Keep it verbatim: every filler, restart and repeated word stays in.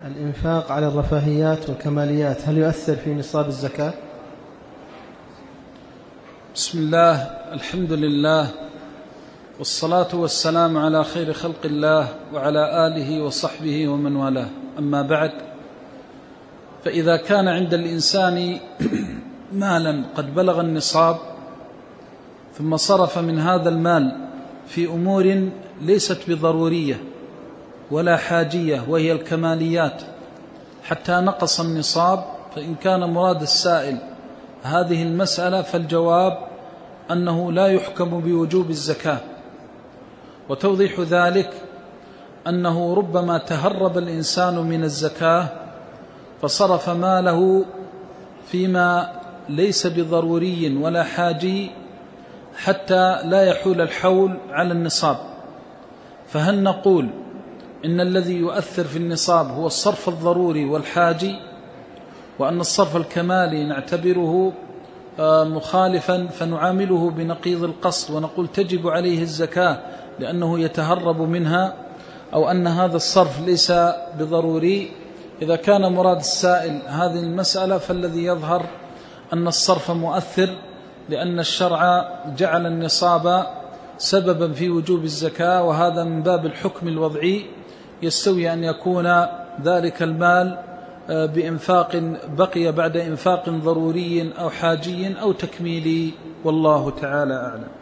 الإنفاق على الرفاهيات والكماليات هل يؤثر في نصاب الزكاة؟ بسم الله، الحمد لله، والصلاة والسلام على خير خلق الله وعلى آله وصحبه ومن والاه. أما بعد، فإذا كان عند الإنسان مالا قد بلغ النصاب ثم صرف من هذا المال في أمور ليست بضرورية ولا حاجية وهي الكماليات حتى نقص النصاب، فإن كان مراد السائل هذه المسألة فالجواب أنه لا يحكم بوجوب الزكاة. وتوضيح ذلك أنه ربما تهرب الإنسان من الزكاة فصرف ماله فيما ليس بضروري ولا حاجي حتى لا يحول الحول على النصاب. فهل نقول إن الذي يؤثر في النصاب هو الصرف الضروري والحاجي، وأن الصرف الكمالي نعتبره مخالفا فنعامله بنقيض القصد ونقول تجب عليه الزكاة لأنه يتهرب منها، أو أن هذا الصرف ليس بضروري؟ إذا كان مراد السائل هذه المسألة فالذي يظهر أن الصرف مؤثر، لأن الشرع جعل النصاب سببا في وجوب الزكاة، وهذا من باب الحكم الوضعي. يستوي أن يكون ذلك المال بإنفاق بقي بعد إنفاق ضروري أو حاجي أو تكميلي، والله تعالى أعلم.